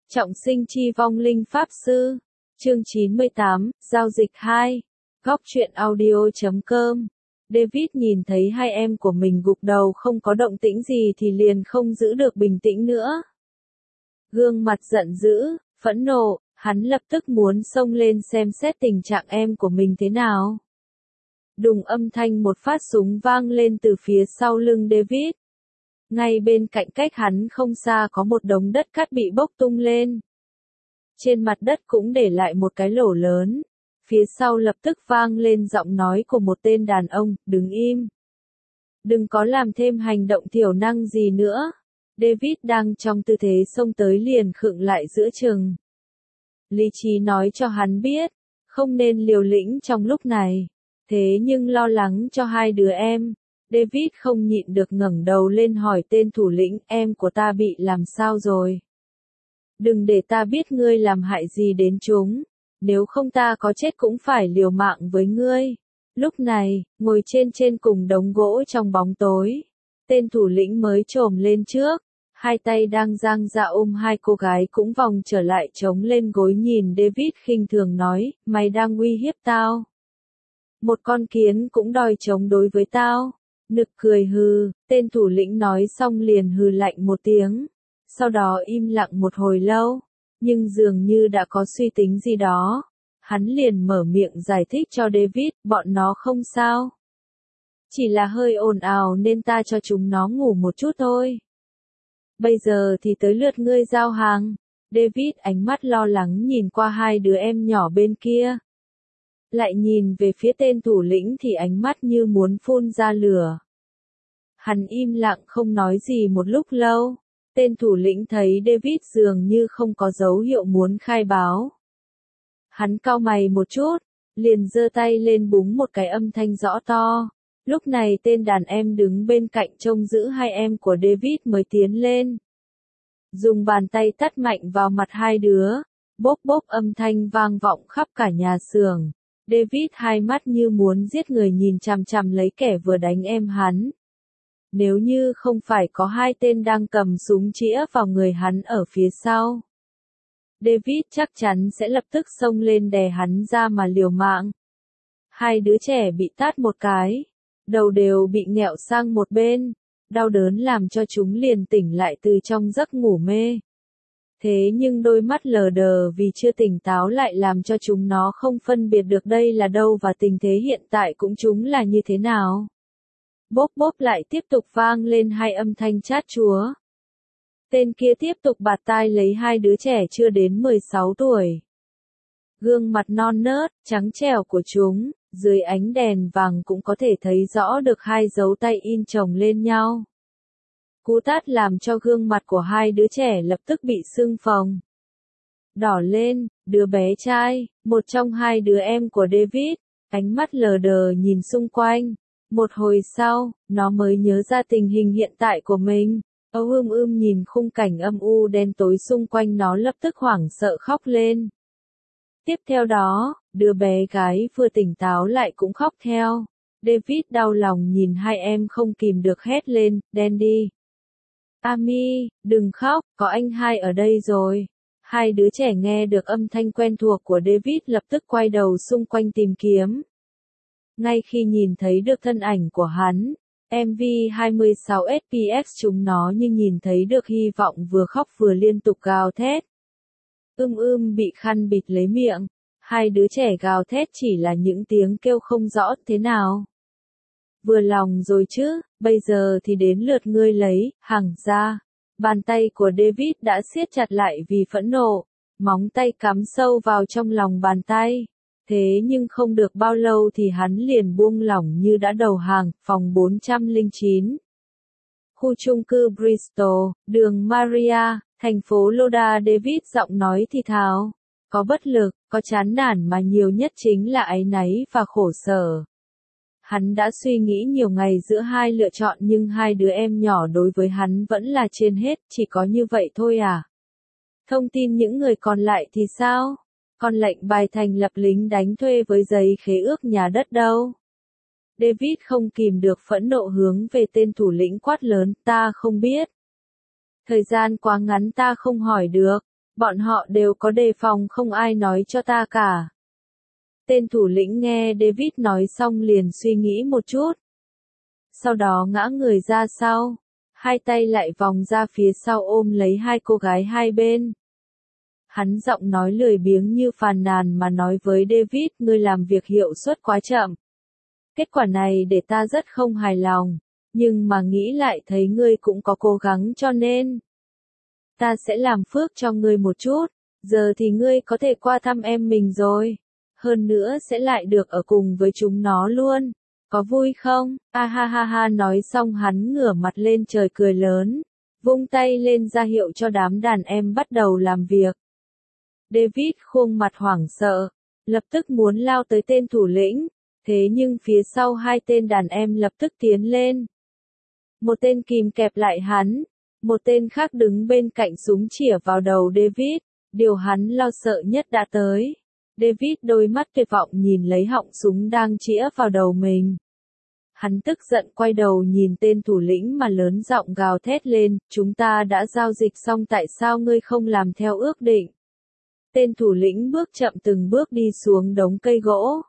Trọng sinh chi vong linh pháp sư. Chương 98, Giao dịch 2. Góc truyện audio.com. David nhìn thấy hai em của mình gục đầu không có động tĩnh gì thì liền không giữ được bình tĩnh nữa. Gương mặt giận dữ, phẫn nộ, hắn lập tức muốn xông lên xem xét tình trạng em của mình thế nào. Đùng âm thanh một phát súng vang lên từ phía sau lưng David. Ngay bên cạnh cách hắn không xa có một đống đất cát bị bốc tung lên. Trên mặt đất cũng để lại một cái lỗ lớn. Phía sau lập tức vang lên giọng nói của một tên đàn ông, đứng im. Đừng có làm thêm hành động thiểu năng gì nữa. David đang trong tư thế xông tới liền khựng lại giữa chừng. Lý trí nói cho hắn biết, không nên liều lĩnh trong lúc này. Thế nhưng lo lắng cho hai đứa em, David không nhịn được ngẩng đầu lên hỏi tên thủ lĩnh, em của ta bị làm sao rồi? Đừng để ta biết ngươi làm hại gì đến chúng, nếu không ta có chết cũng phải liều mạng với ngươi. Lúc này, ngồi trên cùng đống gỗ trong bóng tối, tên thủ lĩnh mới chồm lên trước, hai tay đang dang ra ôm hai cô gái cũng vòng trở lại chống lên gối nhìn David khinh thường nói, mày đang uy hiếp tao. Một con kiến cũng đòi chống đối với tao. Nực cười hừ, tên thủ lĩnh nói xong liền hừ lạnh một tiếng. Sau đó im lặng một hồi lâu, nhưng dường như đã có suy tính gì đó. Hắn liền mở miệng giải thích cho David, bọn nó không sao. Chỉ là hơi ồn ào nên ta cho chúng nó ngủ một chút thôi. Bây giờ thì tới lượt ngươi giao hàng. David ánh mắt lo lắng nhìn qua hai đứa em nhỏ bên kia. Lại nhìn về phía tên thủ lĩnh thì ánh mắt như muốn phun ra lửa. Hắn im lặng không nói gì một lúc lâu. Tên thủ lĩnh thấy David dường như không có dấu hiệu muốn khai báo. Hắn cau mày một chút, liền giơ tay lên búng một cái âm thanh rõ to. Lúc này tên đàn em đứng bên cạnh trông giữ hai em của David mới tiến lên. Dùng bàn tay tát mạnh vào mặt hai đứa. Bốp bốp âm thanh vang vọng khắp cả nhà xưởng. David hai mắt như muốn giết người nhìn chằm chằm lấy kẻ vừa đánh em hắn. Nếu như không phải có hai tên đang cầm súng chĩa vào người hắn ở phía sau, David chắc chắn sẽ lập tức xông lên đè hắn ra mà liều mạng. Hai đứa trẻ bị tát một cái, đầu đều bị nghẹo sang một bên, đau đớn làm cho chúng liền tỉnh lại từ trong giấc ngủ mê. Thế nhưng đôi mắt lờ đờ vì chưa tỉnh táo lại làm cho chúng nó không phân biệt được đây là đâu và tình thế hiện tại cũng chúng là như thế nào. Bốp bốp lại tiếp tục vang lên hai âm thanh chát chúa. Tên kia tiếp tục bạt tai lấy hai đứa trẻ chưa đến 16 tuổi. Gương mặt non nớt, trắng trẻo của chúng, dưới ánh đèn vàng cũng có thể thấy rõ được hai dấu tay in chồng lên nhau. Cú tát làm cho gương mặt của hai đứa trẻ lập tức bị sưng phồng. Đỏ lên, đứa bé trai, một trong hai đứa em của David, ánh mắt lờ đờ nhìn xung quanh. Một hồi sau, nó mới nhớ ra tình hình hiện tại của mình. Nhìn khung cảnh âm u đen tối xung quanh nó lập tức hoảng sợ khóc lên. Tiếp theo đó, đứa bé gái vừa tỉnh táo lại cũng khóc theo. David đau lòng nhìn hai em không kìm được hét lên, Dandy. Amy, đừng khóc, có anh hai ở đây rồi. Hai đứa trẻ nghe được âm thanh quen thuộc của David lập tức quay đầu xung quanh tìm kiếm. Ngay khi nhìn thấy được thân ảnh của hắn, MV 26 fps chúng nó như nhìn thấy được hy vọng vừa khóc vừa liên tục gào thét. Bị khăn bịt lấy miệng, hai đứa trẻ gào thét chỉ là những tiếng kêu không rõ thế nào. Vừa lòng rồi chứ, bây giờ thì đến lượt ngươi lấy, hàng ra. Bàn tay của David đã siết chặt lại vì phẫn nộ, móng tay cắm sâu vào trong lòng bàn tay. Thế nhưng không được bao lâu thì hắn liền buông lỏng như đã đầu hàng, phòng 409. Khu chung cư Bristol, đường Maria, thành phố Loda. David giọng nói thì thào. Có bất lực, có chán nản mà nhiều nhất chính là áy náy và khổ sở. Hắn đã suy nghĩ nhiều ngày giữa hai lựa chọn nhưng hai đứa em nhỏ đối với hắn vẫn là trên hết, chỉ có như vậy thôi à? Thông tin những người còn lại thì sao? Còn lệnh bài thành lập lính đánh thuê với giấy khế ước nhà đất đâu? David không kìm được phẫn nộ hướng về tên thủ lĩnh quát lớn, ta không biết. Thời gian quá ngắn ta không hỏi được. Bọn họ đều có đề phòng, không ai nói cho ta cả. Tên thủ lĩnh nghe David nói xong liền suy nghĩ một chút. Sau đó ngã người ra sau, hai tay lại vòng ra phía sau ôm lấy hai cô gái hai bên. Hắn giọng nói lười biếng như phàn nàn mà nói với David, ngươi làm việc hiệu suất quá chậm. Kết quả này để ta rất không hài lòng, nhưng mà nghĩ lại thấy ngươi cũng có cố gắng cho nên ta sẽ làm phước cho ngươi một chút, giờ thì ngươi có thể qua thăm em mình rồi. Hơn nữa sẽ lại được ở cùng với chúng nó luôn. Có vui không? A ha ha ha, nói xong hắn ngửa mặt lên trời cười lớn, vung tay lên ra hiệu cho đám đàn em bắt đầu làm việc. David khuôn mặt hoảng sợ, lập tức muốn lao tới tên thủ lĩnh, thế nhưng phía sau hai tên đàn em lập tức tiến lên. Một tên kìm kẹp lại hắn, một tên khác đứng bên cạnh súng chĩa vào đầu David, điều hắn lo sợ nhất đã tới. David đôi mắt tuyệt vọng nhìn lấy họng súng đang chĩa vào đầu mình. Hắn tức giận quay đầu nhìn tên thủ lĩnh mà lớn giọng gào thét lên, chúng ta đã giao dịch xong, tại sao ngươi không làm theo ước định? Tên thủ lĩnh bước chậm từng bước đi xuống đống cây gỗ.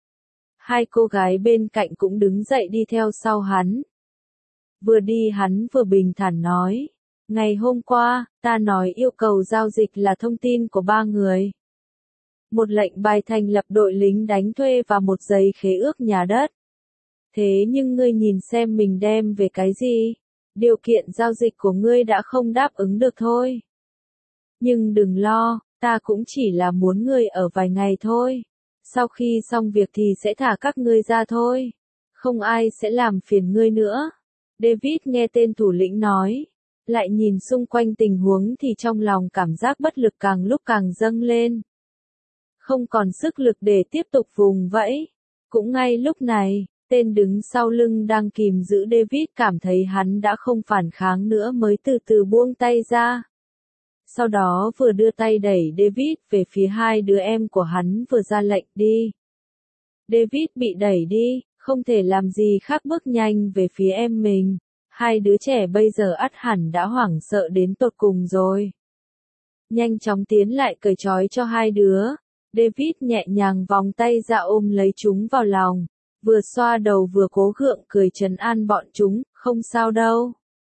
Hai cô gái bên cạnh cũng đứng dậy đi theo sau hắn. Vừa đi hắn vừa bình thản nói, ngày hôm qua, ta nói yêu cầu giao dịch là thông tin của 3 người. Một lệnh bài thành lập đội lính đánh thuê và một giấy khế ước nhà đất. Thế nhưng ngươi nhìn xem mình đem về cái gì? Điều kiện giao dịch của ngươi đã không đáp ứng được thôi. Nhưng đừng lo, ta cũng chỉ là muốn ngươi ở vài ngày thôi. Sau khi xong việc thì sẽ thả các ngươi ra thôi. Không ai sẽ làm phiền ngươi nữa. David nghe tên thủ lĩnh nói, lại nhìn xung quanh tình huống thì trong lòng cảm giác bất lực càng lúc càng dâng lên. Không còn sức lực để tiếp tục vùng vẫy. Cũng ngay lúc này, tên đứng sau lưng đang kìm giữ David cảm thấy hắn đã không phản kháng nữa mới từ từ buông tay ra. Sau đó vừa đưa tay đẩy David về phía hai đứa em của hắn vừa ra lệnh đi. David bị đẩy đi, không thể làm gì khác bước nhanh về phía em mình. Hai đứa trẻ bây giờ ắt hẳn đã hoảng sợ đến tột cùng rồi. Nhanh chóng tiến lại cởi trói cho hai đứa. David nhẹ nhàng vòng tay ra ôm lấy chúng vào lòng, vừa xoa đầu vừa cố gượng cười trấn an bọn chúng, không sao đâu.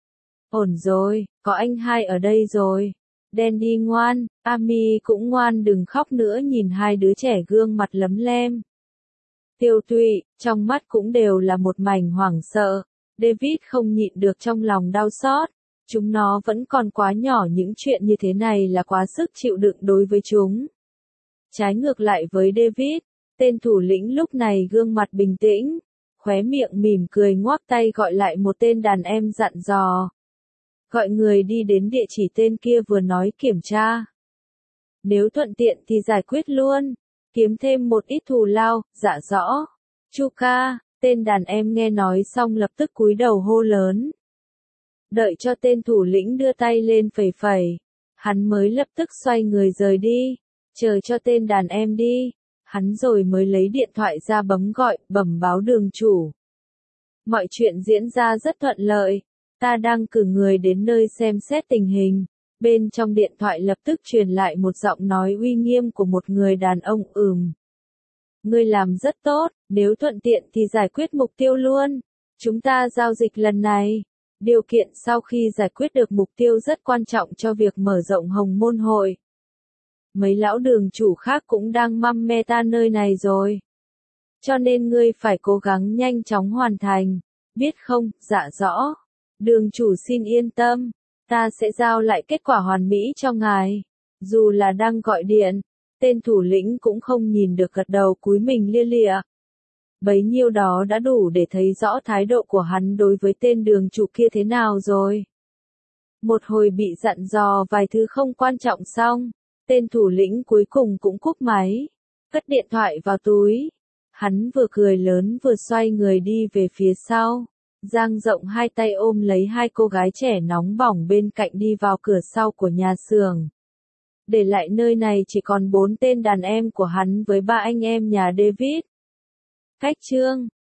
Ổn rồi, có anh hai ở đây rồi. Danny ngoan, Amy cũng ngoan, đừng khóc nữa, nhìn hai đứa trẻ gương mặt lấm lem. Tiêu tụy, trong mắt cũng đều là một mảnh hoảng sợ. David không nhịn được trong lòng đau xót. Chúng nó vẫn còn quá nhỏ, những chuyện như thế này là quá sức chịu đựng đối với chúng. Trái ngược lại với David, tên thủ lĩnh lúc này gương mặt bình tĩnh, khóe miệng mỉm cười ngoắc tay gọi lại một tên đàn em dặn dò. Gọi người đi đến địa chỉ tên kia vừa nói kiểm tra. Nếu thuận tiện thì giải quyết luôn, kiếm thêm một ít thù lao, dạ rõ. Chuka, tên đàn em nghe nói xong lập tức cúi đầu hô lớn. Đợi cho tên thủ lĩnh đưa tay lên phẩy phẩy, hắn mới lập tức xoay người rời đi, chờ cho tên đàn em đi, hắn rồi mới lấy điện thoại ra bấm gọi, bẩm báo đường chủ. Mọi chuyện diễn ra rất thuận lợi, ta đang cử người đến nơi xem xét tình hình. Bên trong điện thoại lập tức truyền lại một giọng nói uy nghiêm của một người đàn ông. Ngươi làm rất tốt, nếu thuận tiện thì giải quyết mục tiêu luôn. Chúng ta giao dịch lần này. Điều kiện sau khi giải quyết được mục tiêu rất quan trọng cho việc mở rộng Hồng Môn Hội. Mấy lão đường chủ khác cũng đang măm me ta nơi này rồi. Cho nên ngươi phải cố gắng nhanh chóng hoàn thành. Biết không? Dạ rõ. Đường chủ xin yên tâm. Ta sẽ giao lại kết quả hoàn mỹ cho ngài. Dù là đang gọi điện, tên thủ lĩnh cũng không nhìn được, gật đầu cúi mình lia lịa. Bấy nhiêu đó đã đủ để thấy rõ thái độ của hắn đối với tên đường chủ kia thế nào rồi. Một hồi bị dặn dò vài thứ không quan trọng xong, tên thủ lĩnh cuối cùng cũng cúp máy, cất điện thoại vào túi. Hắn vừa cười lớn vừa xoay người đi về phía sau, dang rộng hai tay ôm lấy hai cô gái trẻ nóng bỏng bên cạnh đi vào cửa sau của nhà xưởng. Để lại nơi này chỉ còn 4 tên đàn em của hắn với 3 anh em nhà David. Cách chương